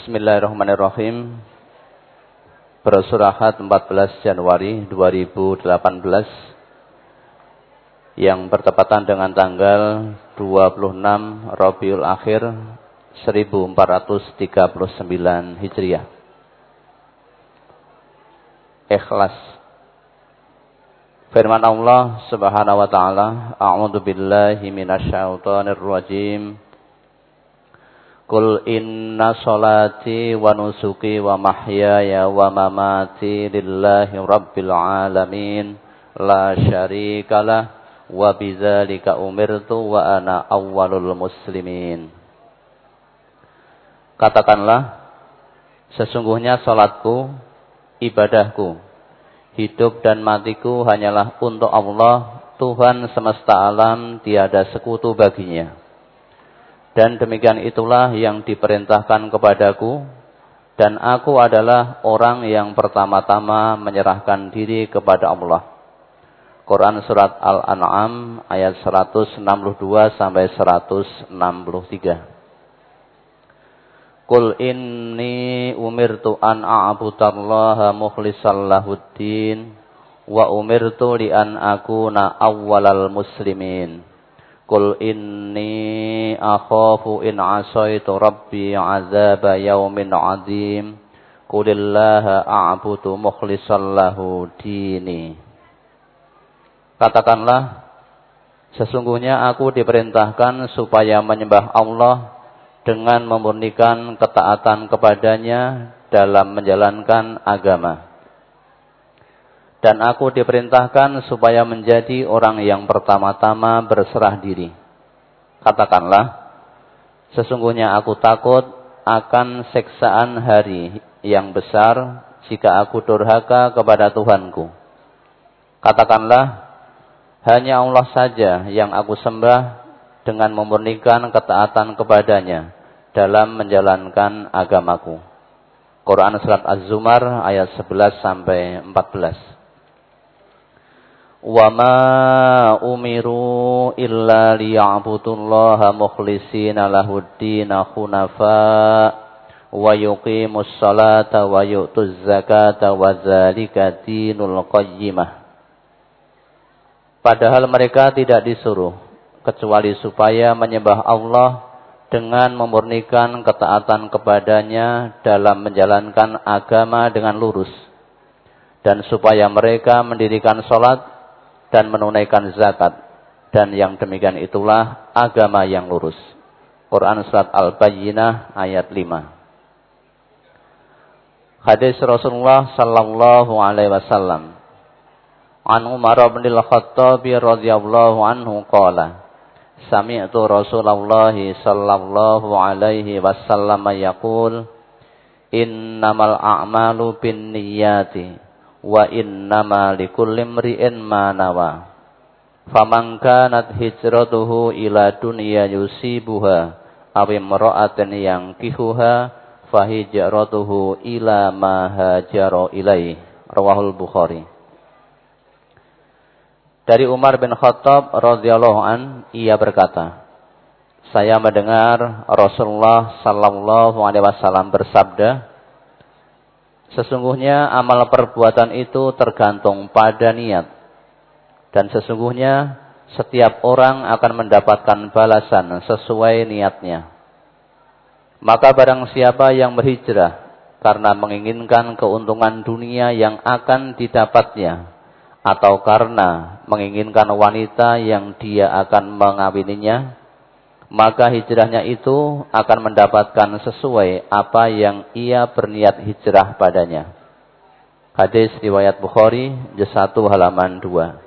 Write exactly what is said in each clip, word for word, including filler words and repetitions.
Bismillahirrahmanirrahim. Bersurahat empat belas Januari dua ribu delapan belas yang bertepatan dengan tanggal dua puluh enam Rabiul Akhir seribu empat ratus tiga puluh sembilan Hijriah. Ikhlas. Firman Allah Subhanahu wa taala, A'udzu billahi minasyaitonir rajim. Qul inna sholati wa nusuki wa mahyaya wa mamati lillahi rabbil alamin la syarikalah wa bidzalika umirtu wa ana awwalul muslimin. Katakanlah, sesungguhnya salatku, ibadahku, hidup dan matiku hanyalah untuk Allah, Tuhan semesta alam, tiada sekutu baginya. Dan demikian itulah yang diperintahkan kepadaku, dan aku adalah orang yang pertama-tama menyerahkan diri kepada Allah. Quran Surat Al-An'am ayat seratus enam puluh dua sampai seratus enam puluh tiga. Qul inni umirtu an a'budallaha mukhlishan lahuddin wa umirtu li an akuna awwalal muslimin. Qul inni akhafu in asaitu rabbi azaba yaumin azim. Qulillaha a'budu mukhlishan lahu dini. Katakanlah, sesungguhnya aku diperintahkan supaya menyembah Allah dengan memurnikan ketaatan kepadanya dalam menjalankan agama. Dan aku diperintahkan supaya menjadi orang yang pertama-tama berserah diri. Katakanlah, sesungguhnya aku takut akan siksaan hari yang besar jika aku durhaka kepada Tuhanku. Katakanlah, hanya Allah saja yang aku sembah dengan memurnikan ketaatan kepadanya dalam menjalankan agamaku. Quran Surat Az-Zumar ayat sebelas sampai empat belas. Wa ma umiru illa liya'budullaha mukhlishina lahuddina hunafa wa yuqimus salata wa yu'tuz zakata wa dzalika dinul qayyimah. Padahal mereka tidak disuruh kecuali supaya menyembah Allah dengan memurnikan ketaatan kepadanya dalam menjalankan agama dengan lurus, dan supaya mereka mendirikan salat dan menunaikan zakat, dan yang demikian itulah agama yang lurus. Quran Surat Al-Bayyinah ayat lima. Hadis Rasulullah sallallahu alaihi wasallam. An Umar bin Al-Khattab radhiyallahu anhu qala, sami'tu Rasulullah sallallahu alaihi wasallam yaqul, innamal a'malu binniyati wa innama likulli imri'in ma nawa. Faman kanat hijratuhu ila dunya yusibuha aw imra'atin yankihuha fahijratuhu ila ma hajara ilaihi. Rawahul Bukhari. Dari Umar bin Khattab radhiyallahu an, ia berkata, saya mendengar Rasulullah sallallahu alaihi wasallam bersabda, sesungguhnya amal perbuatan itu tergantung pada niat, dan sesungguhnya setiap orang akan mendapatkan balasan sesuai niatnya. Maka barang siapa yang berhijrah karena menginginkan keuntungan dunia yang akan didapatnya, atau karena menginginkan wanita yang dia akan mengawininya, maka hijrahnya itu akan mendapatkan sesuai apa yang ia berniat hijrah padanya. Hadis riwayat Bukhari, juz satu halaman dua.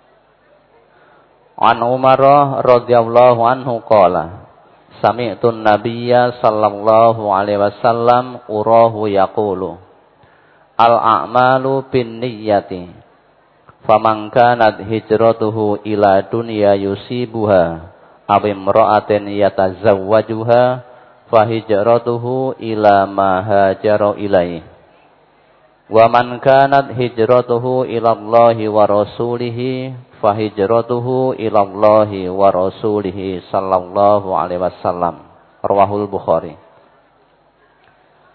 An Umar radhiyallahu anhu qala, sami'tu an-nabiyya sallallahu alaihi wasallam urahu yaqulu, al-a'malu binniyati, faman kanat hijratuhu ila dunya yusibuha aw imra'atin yatazawwajuha fahijratuhu ila ma hajara ilaihi. Wa man kanat hijratuhu ila Allahi wa rasulihi fahijratuhu ila Allahi wa rasulihi sallallahu alaihi wasallam. Rawahul Bukhari.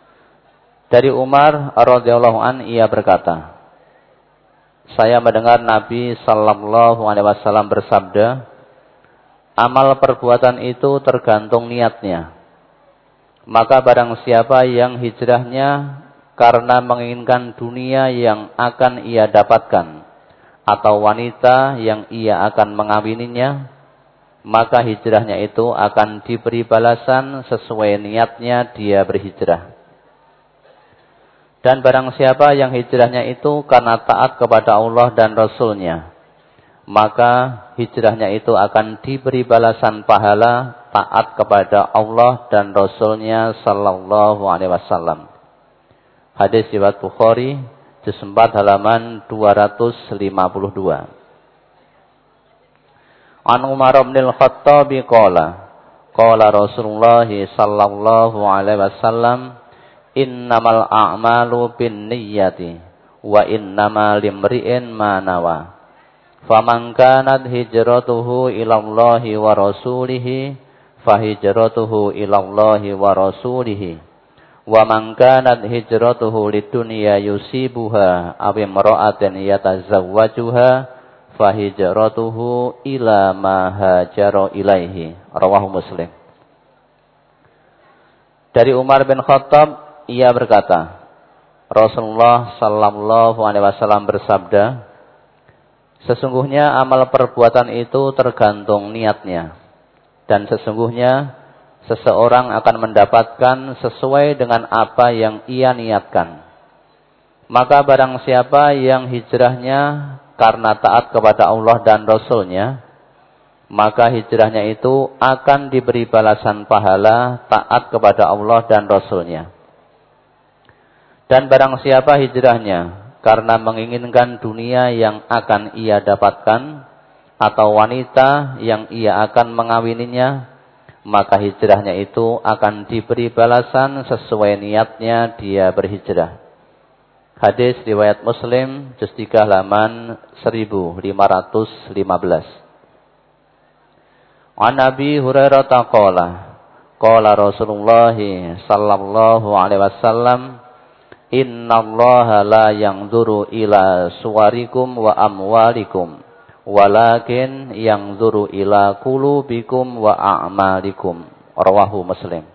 Dari Umar radhiyallahu an ia berkata, saya mendengar Nabi sallallahu alaihi wasallam bersabda, amal perbuatan itu tergantung niatnya. Maka barang siapa yang hijrahnya karena menginginkan dunia yang akan ia dapatkan atau wanita yang ia akan mengawininya, maka hijrahnya itu akan diberi balasan sesuai niatnya dia berhijrah. Dan barang siapa yang hijrahnya itu karena taat kepada Allah dan Rasul-Nya, maka hijrahnya itu akan diberi balasan pahala taat kepada Allah dan Rasul-Nya sallallahu alaihi wasallam. Hadis riwayat Bukhari, juz empat halaman dua ratus lima puluh dua. An Umar bin Al-Khattab qala, qala Rasulullah sallallahu alaihi wasallam, innamal a'malu binniyati wa innamal limri'in ma nawa. Faman kanat hijratuhu ila Allahi wa rasulihi fahijratuhu ila Allahi wa rasulihi. Wa man kanat hijratuhu lidunya yusibuha aw imra'atin yatazawwajuha fahijratuhu ila ma hajara ilaihi. Rawahu Muslim. Dari Umar bin Khattab ia berkata, Rasulullah sallallahu alaihi wasallam bersabda, sesungguhnya amal perbuatan itu tergantung niatnya, dan sesungguhnya seseorang akan mendapatkan sesuai dengan apa yang ia niatkan. Maka barang siapa yang hijrahnya karena taat kepada Allah dan Rasul-Nya, maka hijrahnya itu akan diberi balasan pahala taat kepada Allah dan Rasul-Nya. Dan barang siapa hijrahnya karena menginginkan dunia yang akan ia dapatkan atau wanita yang ia akan mengawininya, maka hijrahnya itu akan diberi balasan sesuai niatnya dia berhijrah. Hadis riwayat Muslim, juz tiga halaman seribu lima ratus lima belas. An Abi Hurairah qala, qala Rasulullah sallallahu alaihi wasallam, innallaha la yanzuru ila suwarikum wa amwalikum walakin yanzuru ila qulubikum wa a'malikum. Rawahu Muslim.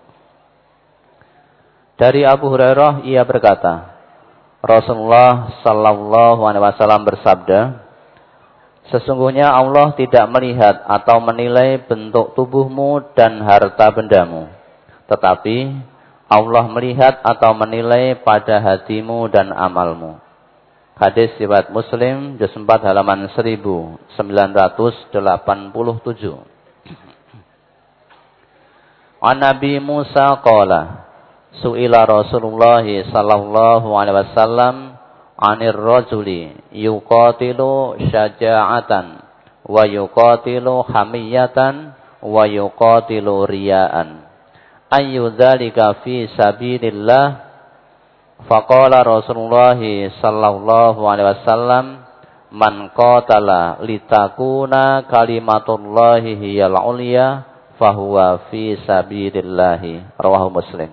Dari Abu Hurairah ia berkata, Rasulullah sallallahu alaihi wasallam bersabda, sesungguhnya Allah tidak melihat atau menilai bentuk tubuhmu dan harta bendamu, tetapi Allah melihat atau menilai pada hatimu dan amalmu. Hadis riwayat Muslim, juz empat halaman seribu sembilan ratus delapan puluh tujuh. An Nabi Musa qala, su'ila Rasulullah sallallahu alaihi wasallam anir rajuli yuqatilu syaja'atan wa yuqatilu hamiyatan wa yuqatilu riya'an. Ayyu dzalika fi sabilillah? Faqala Rasulullah sallallahu alaihi wasallam, man qatala litakuna kalimatullahi hiyal ulya fahuwa fi sabilillah. Rawahu Muslim.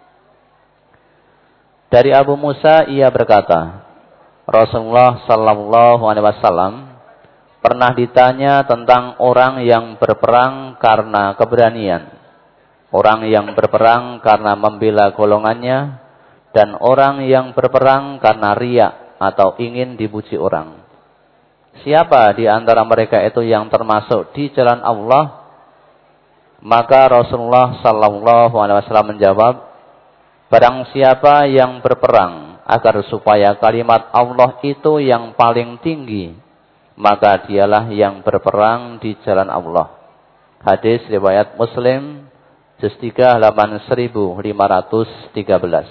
Dari Abu Musa ia berkata, Rasulullah sallallahu alaihi wasallam pernah ditanya tentang orang yang berperang karena keberanian, orang yang berperang karena membela golongannya, dan orang yang berperang karena riya atau ingin dipuji orang. Siapa di antara mereka itu yang termasuk di jalan Allah? Maka Rasulullah sallallahu alaihi wasallam menjawab, barang siapa yang berperang agar supaya kalimat Allah itu yang paling tinggi, maka dialah yang berperang di jalan Allah. Hadis riwayat Muslim, juz tiga halaman seribu lima ratus tiga belas.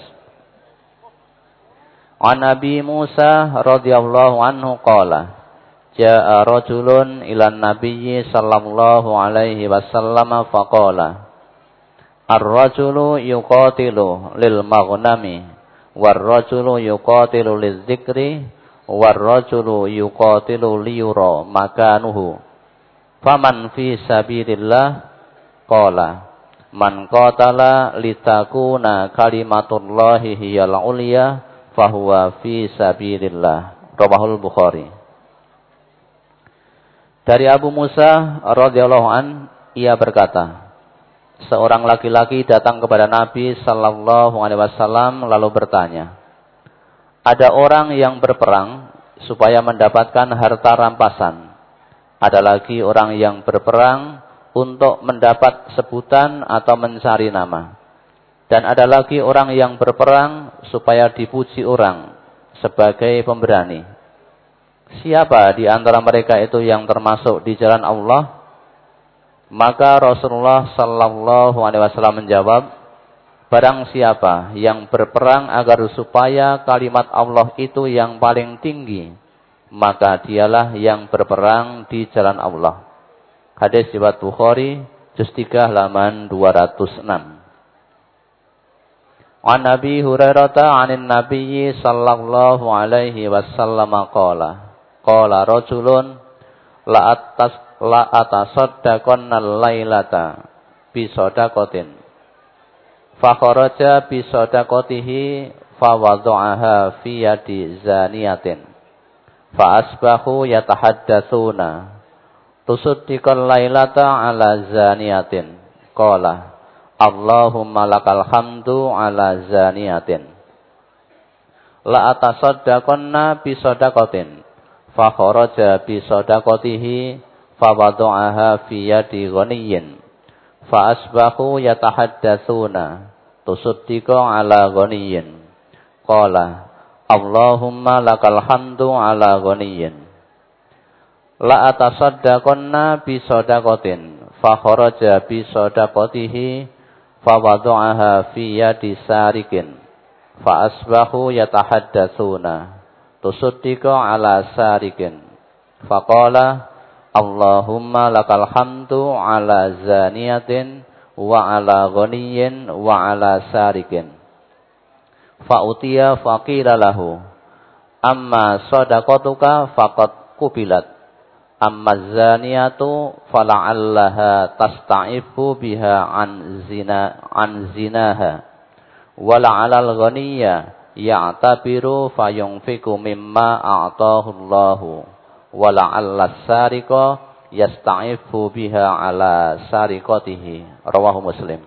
An Nabi Musa radhiyallahu anhu qala, jaa rajulun ilan nabiyyi sallallahu alaihi wasallam faqala, ar-rajulu yuqatilu lil maghnami war-rajulu yuqatilu lidzikri war-rajulu yuqatilu liyura makanuhu faman fi sabilillah qala Man qatala litakuna kalimatullahi hiyal ulya fahuwa fi sabilillah. Rawahul Bukhari. Dari Abu Musa radhiyallahu an, ia berkata, seorang laki-laki datang kepada Nabi sallallahu alaihi wasallam lalu bertanya, ada orang yang berperang supaya mendapatkan harta rampasan. Ada lagi orang yang berperang untuk mendapat sebutan atau mencari nama. Dan ada lagi orang yang berperang supaya dipuji orang sebagai pemberani. Siapa di antara mereka itu yang termasuk di jalan Allah? Maka Rasulullah sallallahu alaihi wasallam menjawab, barang siapa yang berperang agar supaya kalimat Allah itu yang paling tinggi, maka dialah yang berperang di jalan Allah. Hadis riwayat Bukhari, juz tiga halaman dua ratus enam. An Abi Hurairah 'anin Nabiyyi sallallahu alaihi wasallam qala, qala rajulun la atas la atasaddaqanna lailata bi shadaqatin. Fa kharaja bi shadaqatihi fa wada'aha fi yadi zaniyatin. Fa asbahu yatahaddatsuna tusuddiqal lailata ala zaniyatin. Qala Allahumma lakal hamdu ala zaniyatin. La atasaddaqanna bi shadaqatin. Fa kharaja bi shadaqatihi fa wada'aha fi yadi ghaniyyin. Fa asbahu yatahaddatsuna tusuddiqa ala ghaniyyin. Qala Allahumma lakal hamdu ala ghaniyyin. La atasaddaqanna bi shadaqatin fa kharaja bi shadaqatihi fa wada'aha fi yadi sarikin fa asbahu yatahaddatsuna tusuddiqa ala sarikin fa qala Allahumma lakal hamdu ala zaniyatin wa ala ghaniyyin wa ala sarikin fa utiya faqila lahu amma shadaqatuka faqad qubilat amma zaniyatu fala'allaha tasta'ifu biha an zina an zinaha wala'alal ghaniyya ya'tabiru fayunfiku mimma a'tahu Allahu wala'allas sariqa yasta'ifu biha ala sariqatihi. Rawahu Muslim.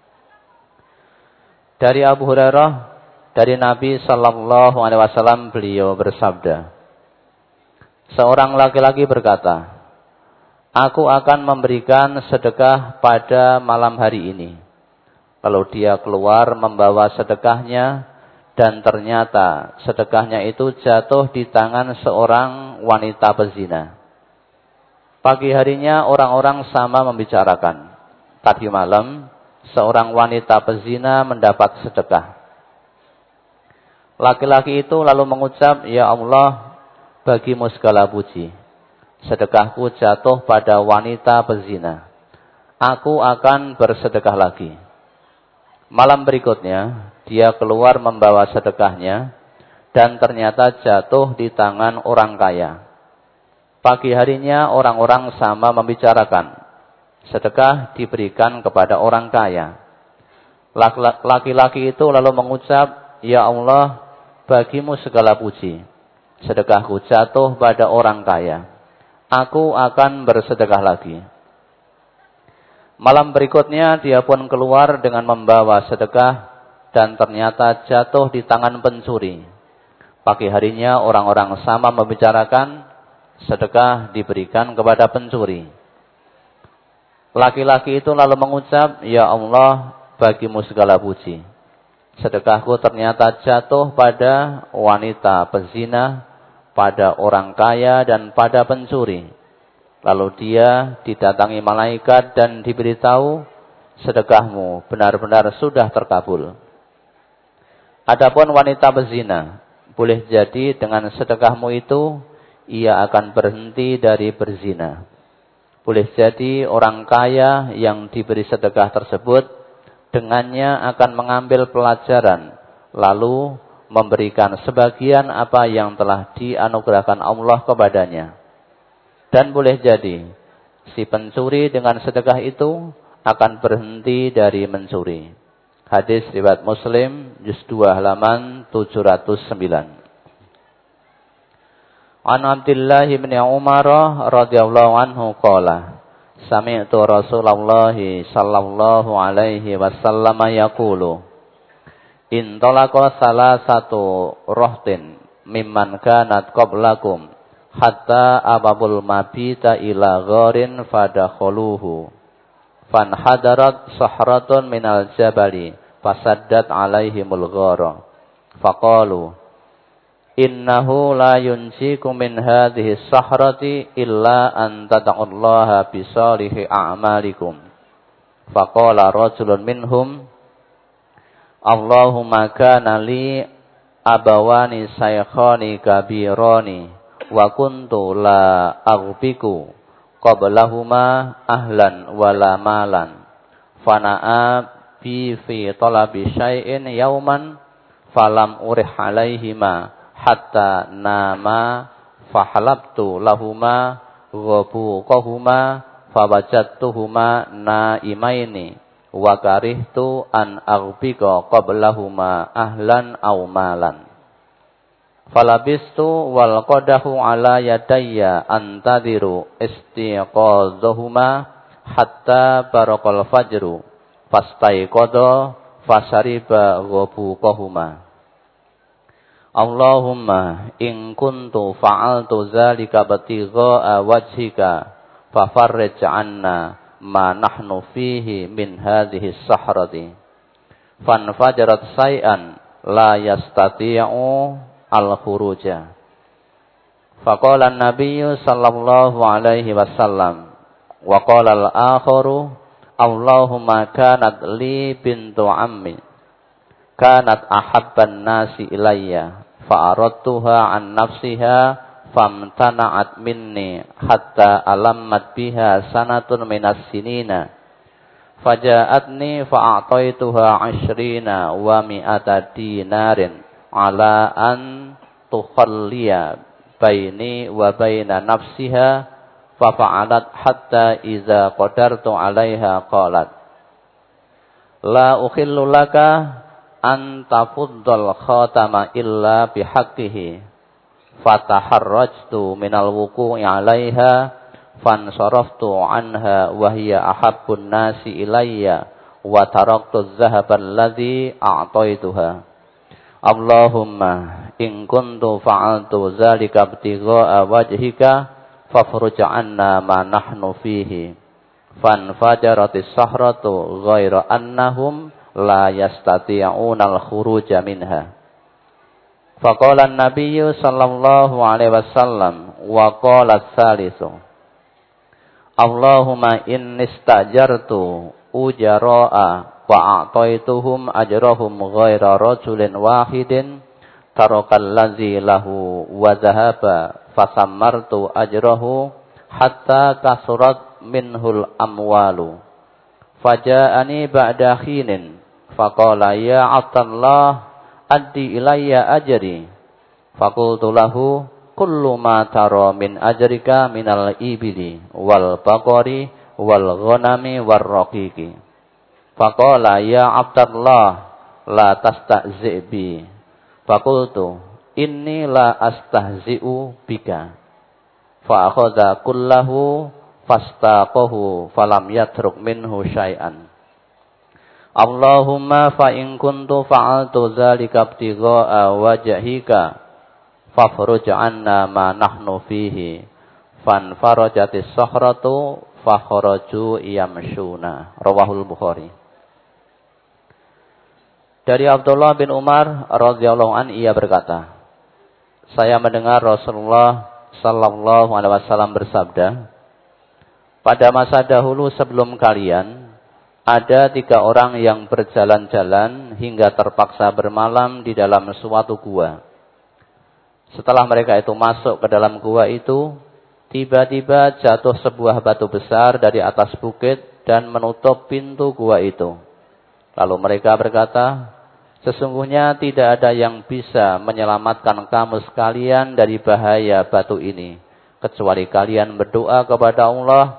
Dari Abu Hurairah, dari Nabi sallallahu alaihi wasallam, beliau bersabda, seorang laki-laki berkata, aku akan memberikan sedekah pada malam hari ini. Lalu dia keluar membawa sedekahnya, dan ternyata sedekahnya itu jatuh di tangan seorang wanita pezina. Pagi harinya orang-orang sama membicarakan. Tadi malam seorang wanita pezina mendapat sedekah. Laki-laki itu lalu mengucap, ya Allah, bagimu segala puji. Sedekahku jatuh pada wanita pezina. Aku akan bersedekah lagi. Malam berikutnya, dia keluar membawa sedekahnya, dan ternyata jatuh di tangan orang kaya. Pagi harinya orang-orang sama membicarakan. Sedekah diberikan kepada orang kaya. Laki-laki itu lalu mengucap, ya Allah, bagimu segala puji. Sedekahku jatuh pada orang kaya. Aku akan bersedekah lagi. Malam berikutnya dia pun keluar dengan membawa sedekah dan ternyata jatuh di tangan pencuri. Pagi harinya orang-orang sama membicarakan, sedekah diberikan kepada pencuri. Laki-laki itu lalu mengucap, ya Allah, bagimu segala puji. Sedekahku ternyata jatuh pada wanita pezina, pada orang kaya dan pada pencuri. Lalu dia didatangi malaikat dan diberitahu, sedekahmu benar-benar sudah terkabul. Adapun wanita berzina, boleh jadi dengan sedekahmu itu ia akan berhenti dari berzina. Boleh jadi orang kaya yang diberi sedekah tersebut dengannya akan mengambil pelajaran, lalu memberikan sebagian apa yang telah dianugerahkan Allah kepadanya. Dan boleh jadi si pencuri dengan sedekah itu akan berhenti dari mencuri. Hadis riwayat Muslim, juz dua halaman tujuh ratus sembilan. An Abdullah bin Umar radhiyallahu anhu qala sami'tu Rasulullah sallallahu alaihi wasallam yaqulu intalaqa salasatu rahtin mimman kanat qablakum hatta ababul mabita ila gharin fadakhuluhu fanhadarat sahratun minal jabali fasaddat alaihimul ghara faqalu innahu la yunjikum min hadhihi sahrati illa an tad'ullaha bi salihi a'malikum faqala rajulun minhum Allahumma kana li abawani saykhani kabirani wa kuntu la aghbiku qablahuma ahlan wala malan fana'a bi fi talabi syai'in yauman falam urih alaihima hatta nama fahalabtu lahuma ghabuqahuma fawajadtuhuma naimaini wa karihtu an aghbiqa qablahuma ahlan aw malan falabistu wal qadahu ala yadayya antadiru istiqadzahuma hatta barakal fajru fastaiqadha fasariba ghabuqahuma Allahumma in kuntu fa'altu zalika batigha'a wajhika fafarrij 'anna ma nahnu fihi min hadhihi as-sahrati fanfajarat say'an la yastati'u al-khuruja. Faqala an-nabiyyu sallallahu alaihi wasallam wa qala al-akharu Allahumma kanat li bintu ammi kanat ahabban nasi ilayya fa aradtuha an nafsiha famtana'at minni hatta alammat biha sanatun minas sinina faja'atni fa'ataituha ashrina wa mi'ata dinarin ala an tukhalliya baini wa baina nafsiha fa fa'alat hatta iza qadartu 'alaiha qalat la ukhillu laka an tafuddal khatama illa bihaqqihi fataharrajtu minal wuqu'i 'alaiha fansaraftu anha wa hiya ahabbun nasi ilayya wa taraktu adh-dhahaba alladhi a'taituha Allahumma in kuntu fa'altu zalika ibtigha'a wajhika fafruj 'anna ma nahnu fihi fanfajaratis sahratu ghaira annahum la yastati'una al-khuruja minha faqala an-nabiyyu sallallahu alaihi wasallam wa qala ats-tsalitsu Allahumma inni istajartu ujara'a wa a'taituhum ajrahum ghaira rajulin wahidin tarakal ladzi lahu wa dhahaba fasammartu ajrahu hatta kasurat minhul amwalu faja'ani ba'da khinin faqala ya Abdallah addi ilayya ajri faqultu lahu kullu ma tara min ajrika minal ibili wal baqari wal ghanami war raqiqi faqala ya Abdallah la tastahzi bi faqultu inni la astahzi'u bika fa akhadha kullahu fastaqahu falam yatruk minhu syai'an Allahumma fa in kuntu fa'altu dzalika ibtigha'a wajhika fafruj 'anna ma nahnu fihi fanfarajatis sahratu fa kharaju yamshuna rawahul Bukhari. Dari Abdullah bin Umar radhiyallahu an ia berkata, saya mendengar Rasulullah sallallahu alaihi wasallam bersabda, pada masa dahulu sebelum kalian ada tiga orang yang berjalan-jalan hingga terpaksa bermalam di dalam suatu gua. Setelah mereka itu masuk ke dalam gua itu, tiba-tiba jatuh sebuah batu besar dari atas bukit dan menutup pintu gua itu. Lalu mereka berkata, sesungguhnya tidak ada yang bisa menyelamatkan kamu sekalian dari bahaya batu ini, kecuali kalian berdoa kepada Allah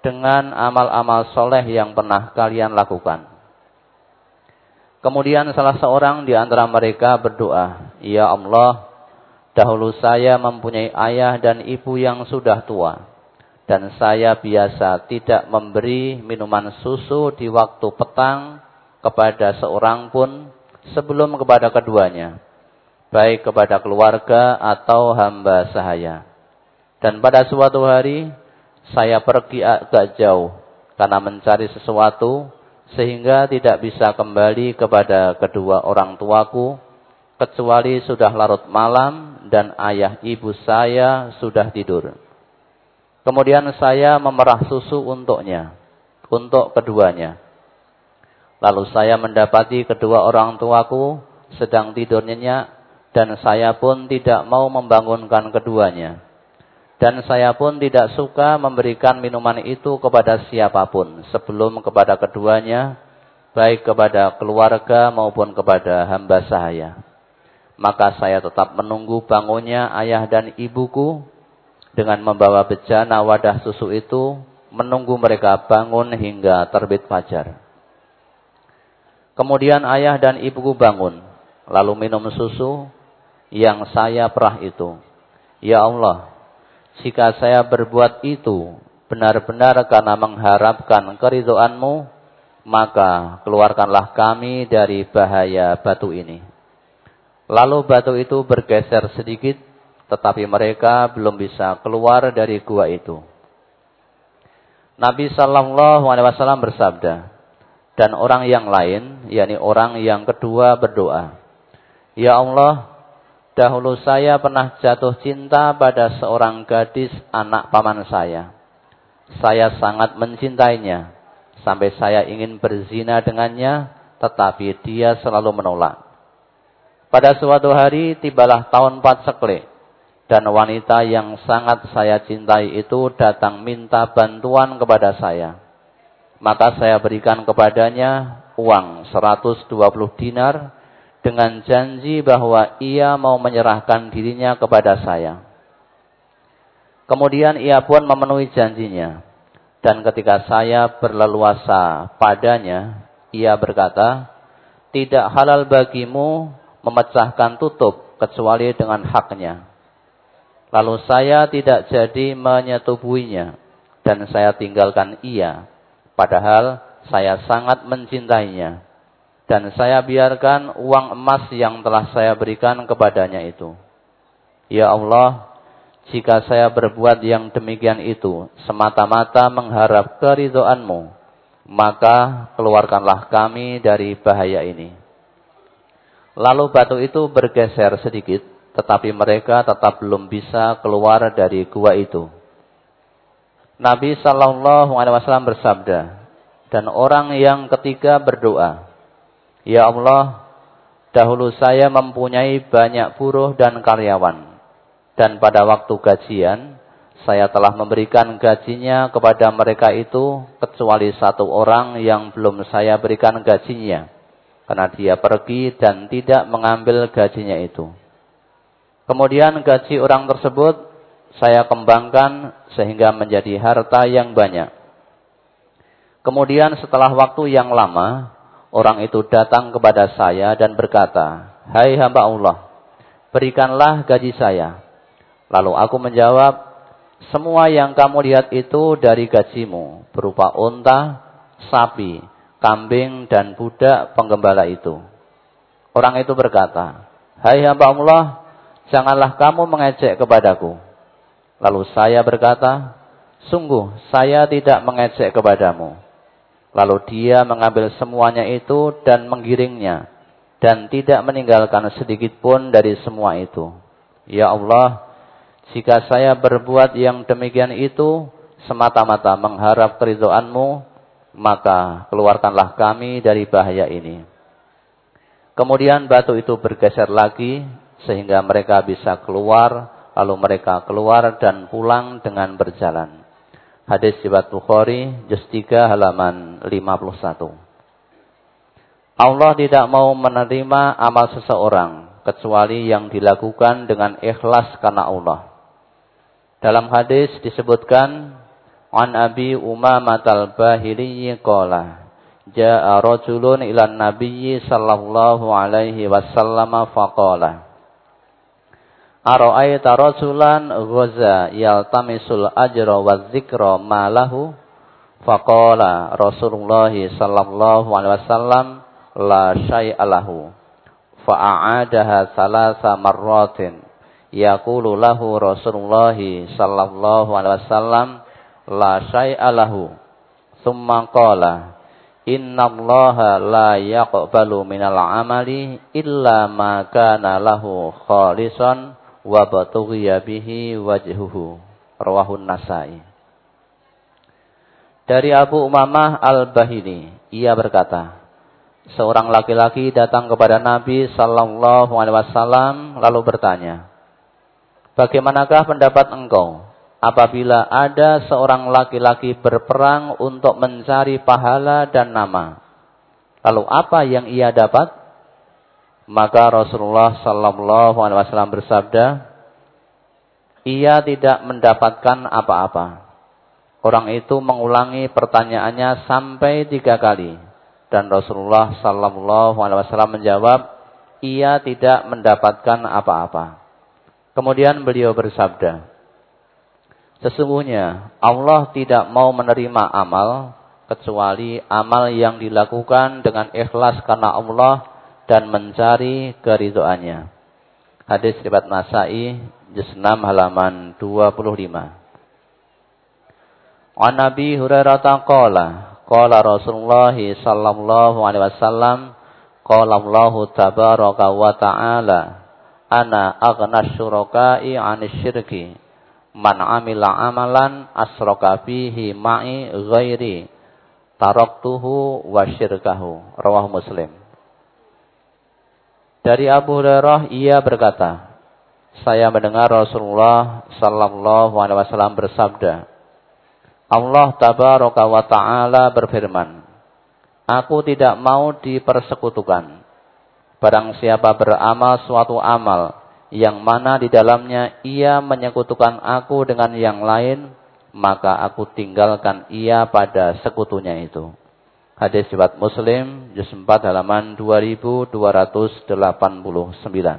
dengan amal-amal soleh yang pernah kalian lakukan. Kemudian salah seorang di antara mereka berdoa, "Ya Allah, dahulu saya mempunyai ayah dan ibu yang sudah tua, dan saya biasa tidak memberi minuman susu di waktu petang kepada seorang pun sebelum kepada keduanya, baik kepada keluarga atau hamba sahaya. Dan pada suatu hari, saya pergi agak jauh karena mencari sesuatu, sehingga tidak bisa kembali kepada kedua orang tuaku, kecuali sudah larut malam dan ayah ibu saya sudah tidur. Kemudian saya memerah susu untuknya, untuk keduanya. Lalu saya mendapati kedua orang tuaku sedang tidur nyenyak, dan saya pun tidak mau membangunkan keduanya. Dan saya pun tidak suka memberikan minuman itu kepada siapapun sebelum kepada keduanya, baik kepada keluarga maupun kepada hamba sahaya. Maka saya tetap menunggu bangunnya ayah dan ibuku dengan membawa bejana wadah susu itu, menunggu mereka bangun hingga terbit fajar. Kemudian ayah dan ibuku bangun, lalu minum susu yang saya perah itu. Ya Allah, jika saya berbuat itu benar-benar karena mengharapkan keridhaan-Mu, maka keluarkanlah kami dari bahaya batu ini. Lalu batu itu bergeser sedikit, tetapi mereka belum bisa keluar dari gua itu. Nabi Shallallahu Alaihi Wasallam bersabda, dan orang yang lain, yakni orang yang kedua berdoa, "Ya Allah, dahulu saya pernah jatuh cinta pada seorang gadis anak paman saya. Saya sangat mencintainya, sampai saya ingin berzina dengannya, tetapi dia selalu menolak. Pada suatu hari tibalah tahun Paceklik, dan wanita yang sangat saya cintai itu datang minta bantuan kepada saya. Maka saya berikan kepadanya uang seratus dua puluh dinar, dengan janji bahwa ia mau menyerahkan dirinya kepada saya. Kemudian ia pun memenuhi janjinya. Dan ketika saya berleluasa padanya, ia berkata, tidak halal bagimu memecahkan tutup kecuali dengan haknya. Lalu saya tidak jadi menyetubuhinya, dan saya tinggalkan ia, padahal saya sangat mencintainya. Dan saya biarkan uang emas yang telah saya berikan kepadanya itu. Ya Allah, jika saya berbuat yang demikian itu semata-mata mengharap keridhaan-Mu, maka keluarkanlah kami dari bahaya ini." Lalu batu itu bergeser sedikit, tetapi mereka tetap belum bisa keluar dari gua itu. Nabi Shallallahu Alaihi Wasallam bersabda, dan orang yang ketiga berdoa, "Ya Allah, dahulu saya mempunyai banyak buruh dan karyawan, dan pada waktu gajian, saya telah memberikan gajinya kepada mereka itu, kecuali satu orang yang belum saya berikan gajinya, karena dia pergi dan tidak mengambil gajinya itu. Kemudian gaji orang tersebut saya kembangkan sehingga menjadi harta yang banyak. Kemudian setelah waktu yang lama, orang itu datang kepada saya dan berkata, 'Hai hamba Allah, berikanlah gaji saya.' Lalu aku menjawab, 'Semua yang kamu lihat itu dari gajimu, berupa unta, sapi, kambing, dan budak penggembala itu.' Orang itu berkata, 'Hai hamba Allah, janganlah kamu mengejek kepadaku.' Lalu saya berkata, 'Sungguh saya tidak mengejek kepadamu.' Lalu dia mengambil semuanya itu dan menggiringnya, dan tidak meninggalkan sedikit pun dari semua itu. Ya Allah, jika saya berbuat yang demikian itu semata-mata mengharap keridhaan-Mu, maka keluarkanlah kami dari bahaya ini." Kemudian batu itu bergeser lagi sehingga mereka bisa keluar, lalu mereka keluar dan pulang dengan berjalan. Hadis riwayat Bukhari, juz tiga halaman lima puluh satu. Allah tidak mau menerima amal seseorang kecuali yang dilakukan dengan ikhlas karena Allah. Dalam hadis disebutkan, An Abi Umamah al-Bahili qala jaa rajulun ila an-nabiy sallallahu alaihi wasallam faqala ara'aita rajulan ghaza yaltamisul ajra wa dzikra ma lahu faqala Rasulullah sallallahu alaihi wasallam la syai'a lahu fa'adaha salasa marratin yaqulu lahu Rasulullah sallallahu alaihi wasallam la syai'a lahu thumma qala innallaha la yaqbalu minal amali illa ma kana lahu khalisan wa batughiya bihi wajhuhu rawahun Nasa'i. Dari Abu Umamah al-Bahili, ia berkata, seorang laki-laki datang kepada Nabi sallallahu alaihi wasallam lalu bertanya, bagaimanakah pendapat engkau apabila ada seorang laki-laki berperang untuk mencari pahala dan nama? Lalu apa yang ia dapat? Maka Rasulullah sallallahu alaihi wasallam bersabda, ia tidak mendapatkan apa-apa. Orang itu mengulangi pertanyaannya sampai tiga kali. Dan Rasulullah sallallahu alaihi wasallam menjawab, ia tidak mendapatkan apa-apa. Kemudian beliau bersabda, sesungguhnya Allah tidak mau menerima amal kecuali amal yang dilakukan dengan ikhlas karena Allah dan mencari keridhaannya. Hadis riwayat Nasa'i juz enam halaman dua puluh lima. An Nabi Hurairah qala qala Rasulullah sallallahu alaihi wasallam qala Allah tabaraka wa ta'ala ana aghna syuraka'i 'anil syirki man 'amila amalan asyraka fihi ma'i ghairi taraktuhu wa syirkahu rawahu Muslim. Dari Abu Hurairah ia berkata, saya mendengar Rasulullah sallallahu alaihi wasallam bersabda, Allah tabaraka wa ta'ala berfirman, aku tidak mau dipersekutukan. Barang siapa beramal suatu amal yang mana di dalamnya ia menyekutukan aku dengan yang lain, maka aku tinggalkan ia pada sekutunya itu. Hadis riwayat Muslim juz empat halaman dua ribu dua ratus delapan puluh sembilan.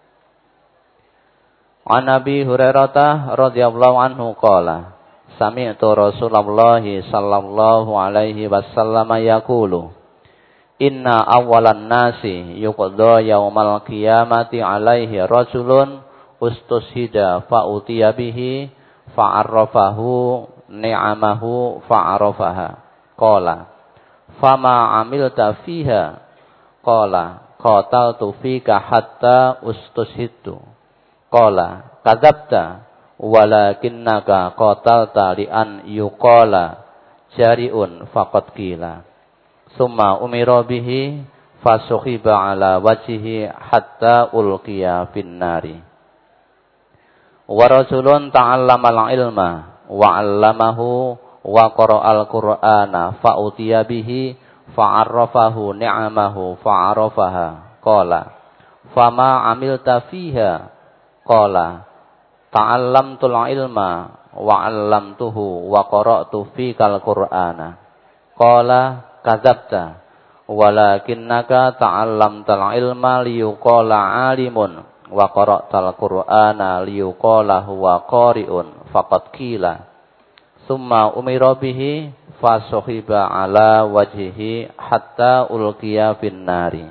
An Nabi Hurairah radhiyallahu anhu qala sami'tu Rasulullah sallallahu alaihi wasallam yaqulu inna awwalan nasi yuqda yaumal qiyamati alaihi rajulun ustushida fa'utiya bihi fa'arrafahu ni'amahu fa'arafaha qala fama amilta fiha qala qataltu fika hatta ustushidtu qala kadzabta walakinnaka qatalta li an yuqala jari'un faqad qila summa umira bihi fasukhiba ala wajhihi hatta ulqiya fin nari wa rajulun ta'allama al-ilma wa 'allamahu wa qara'al qur'ana fa utiya bihi fa'arrafahu ni'amahu fa'arafaha qala fama amilta fiha qala ta'allamtul ilma wa 'allamtuhu wa qara'tu fikal qur'ana qala kadzabta walakinnaka ta'allamtal ilma liyuqala 'alimun wa qara'tal qur'ana liyuqala huwa qari'un faqad qila summa umira bihi fasuhiba 'ala wajhihi hatta ulqiya fin nari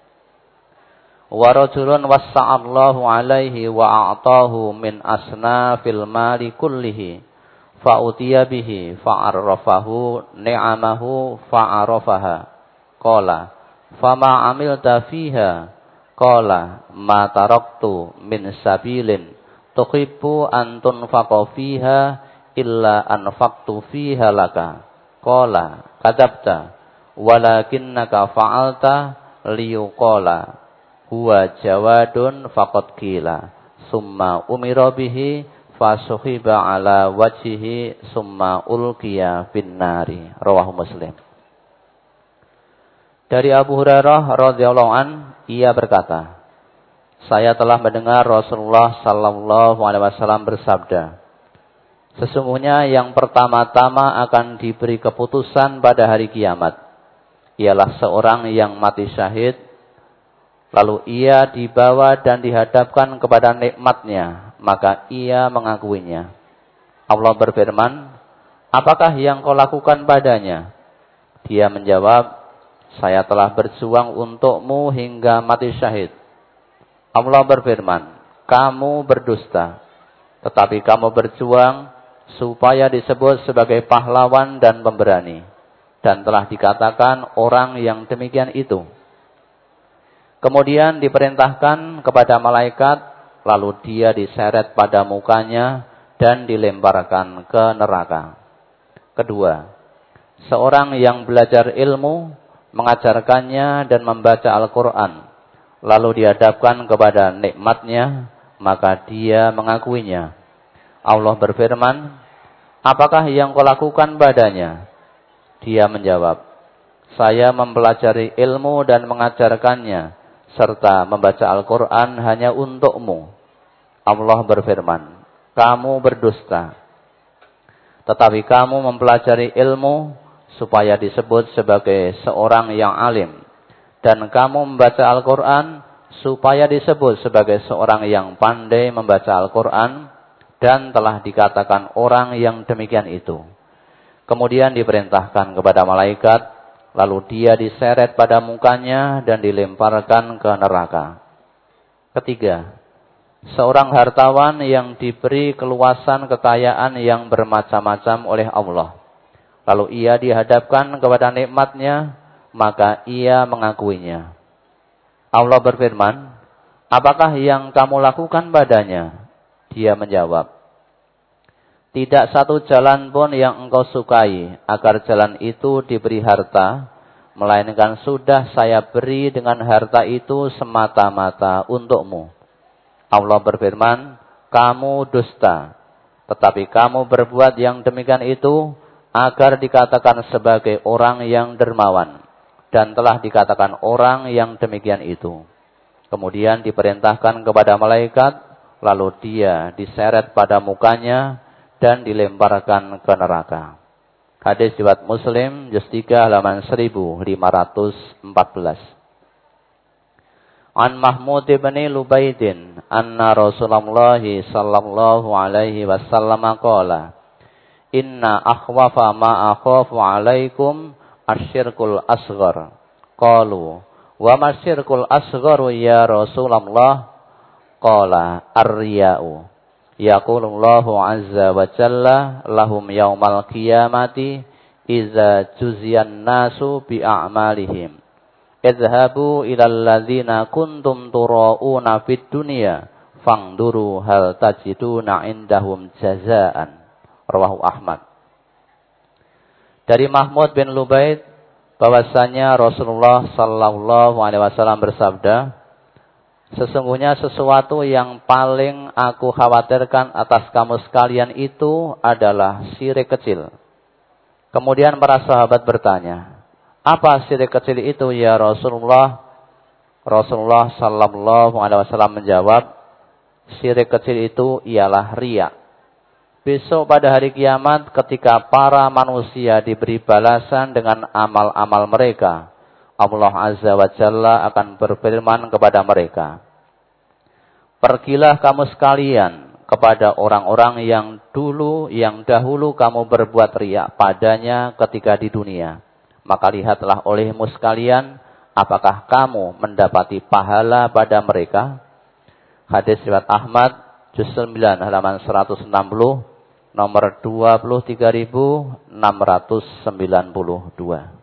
wa rajulun wassa'allahu alaihi wa a'tahu min asnafil mali kullihi fa utiya bihi fa'arrafahu ni'amahu fa'arafaha qala fama amilta fiha qala ma taraktu min sabilin tuhibbu an tunfaqa fiha illa anfaqtu fiha laka qala kadzabta walakinnaka fa'alta liyuqala huwa jawadun faqad qila summa umira bihi fasuhiba ala wajhihi summa ulqiya fin nari rawahu Muslim. Dari Abu Hurairah radhiyallahu an ia berkata, saya telah mendengar Rasulullah sallallahu alaihi wasallam bersabda, Sesungguhnya yang pertama-tama akan diberi keputusan pada hari kiamat ialah seorang yang mati syahid, lalu ia dibawa dan dihadapkan kepada nikmatnya, maka ia mengakuinya. Allah berfirman, apakah yang kau lakukan padanya? Dia menjawab, saya telah berjuang untukmu hingga mati syahid. Allah berfirman, kamu berdusta, tetapi kamu berjuang supaya disebut sebagai pahlawan dan pemberani. Dan telah dikatakan orang yang demikian itu. Kemudian diperintahkan kepada malaikat, lalu dia diseret pada mukanya dan dilemparkan ke neraka. Kedua, seorang yang belajar ilmu, mengajarkannya dan membaca Al-Quran, lalu dihadapkan kepada nikmatnya, maka dia mengakuinya. Allah berfirman, apakah yang kau lakukan padanya? Dia menjawab, saya mempelajari ilmu dan mengajarkannya, serta membaca Al-Quran hanya untukmu. Allah berfirman, kamu berdusta. Tetapi kamu mempelajari ilmu supaya disebut sebagai seorang yang alim. Dan kamu membaca Al-Quran supaya disebut sebagai seorang yang pandai membaca Al-Quran. Dan telah dikatakan orang yang demikian itu. Kemudian diperintahkan kepada malaikat, lalu dia diseret pada mukanya dan dilemparkan ke neraka. Ketiga, seorang hartawan yang diberi keluasan kekayaan yang bermacam-macam oleh Allah. Lalu ia dihadapkan kepada nikmatnya, maka ia mengakuinya. Allah berfirman, apakah yang kamu lakukan padanya? Dia menjawab, tidak satu jalan pun yang engkau sukai agar jalan itu diberi harta, melainkan sudah saya beri dengan harta itu semata-mata untukmu. Allah berfirman, kamu dusta, tetapi kamu berbuat yang demikian itu agar dikatakan sebagai orang yang dermawan, dan telah dikatakan orang yang demikian itu. Kemudian diperintahkan kepada malaikat, lalu dia diseret pada mukanya dan dilemparkan ke neraka. Hadis riwayat Muslim, juz tiga halaman seribu lima ratus empat belas. An Mahmud bin Lubaidin anna Rasulullah sallallahu alaihi wasallam qala, inna akhwafa ma akhafu alaikum asyirkul asghar. Qalu, wa ma syirkul asghar ya Rasulullah? Qala ar-riya'u. Yaqulullahu azza wa jalla lahum yaumal qiyamati iza juziyan nasu bi a'malihim. Idhabu ilal ladzina kuntum tura'una fid dunya fangduru hal tajiduna indahum jazaan. Rawahu Ahmad. Dari Mahmud bin Lubaid bahwasanya Rasulullah sallallahu alaihi wasallam bersabda, sesungguhnya sesuatu yang paling aku khawatirkan atas kamu sekalian itu adalah syirik kecil. Kemudian para sahabat bertanya, apa syirik kecil itu ya Rasulullah? Rasulullah sallallahu alaihi wasallam menjawab, syirik kecil itu ialah riya. Besok pada hari kiamat ketika para manusia diberi balasan dengan amal-amal mereka, Allah Azza wa Jalla akan berfirman kepada mereka, pergilah kamu sekalian kepada orang-orang yang dulu, yang dahulu kamu berbuat riya padanya ketika di dunia. Maka lihatlah olehmu sekalian, apakah kamu mendapati pahala pada mereka? Hadis riwayat Ahmad, juz sembilan halaman seratus enam puluh, nomor dua puluh tiga ribu enam ratus sembilan puluh dua.